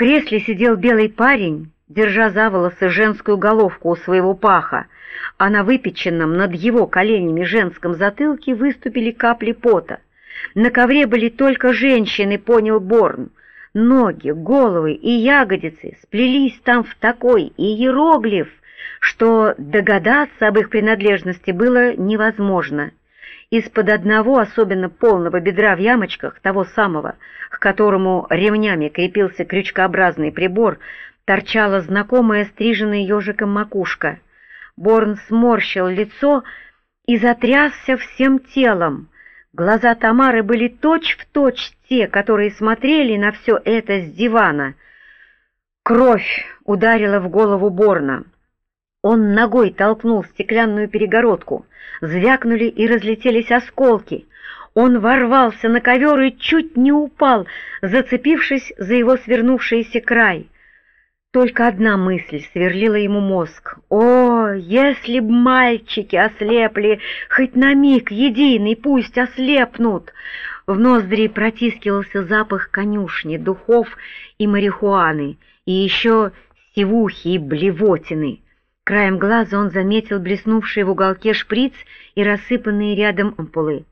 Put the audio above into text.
кресле сидел белый парень, держа за волосы женскую головку у своего паха, а на выпеченном над его коленями женском затылке выступили капли пота. На ковре были только женщины, понял Борн. Ноги, головы и ягодицы сплелись там в такой иероглиф, что догадаться об их принадлежности было невозможно. Из-под одного особенно полного бедра в ямочках, того самого, к которому ремнями крепился крючкообразный прибор, торчала знакомая стриженная ежиком макушка. Борн сморщил лицо и затрясся всем телом. Глаза Тамары были точь-в-точь те, которые смотрели на все это с дивана. Кровь ударила в голову Борна. Он ногой толкнул стеклянную перегородку. Звякнули и разлетелись осколки. Он ворвался на ковер и чуть не упал, зацепившись за его свернувшийся край. Только одна мысль сверлила ему мозг. О, если б мальчики ослепли, хоть на миг единый, пусть ослепнут! В ноздри протискивался запах конюшни, духов и марихуаны, и еще сивухи и блевотины. Краем глаза он заметил блеснувший в уголке шприц и рассыпанные рядом ампулы.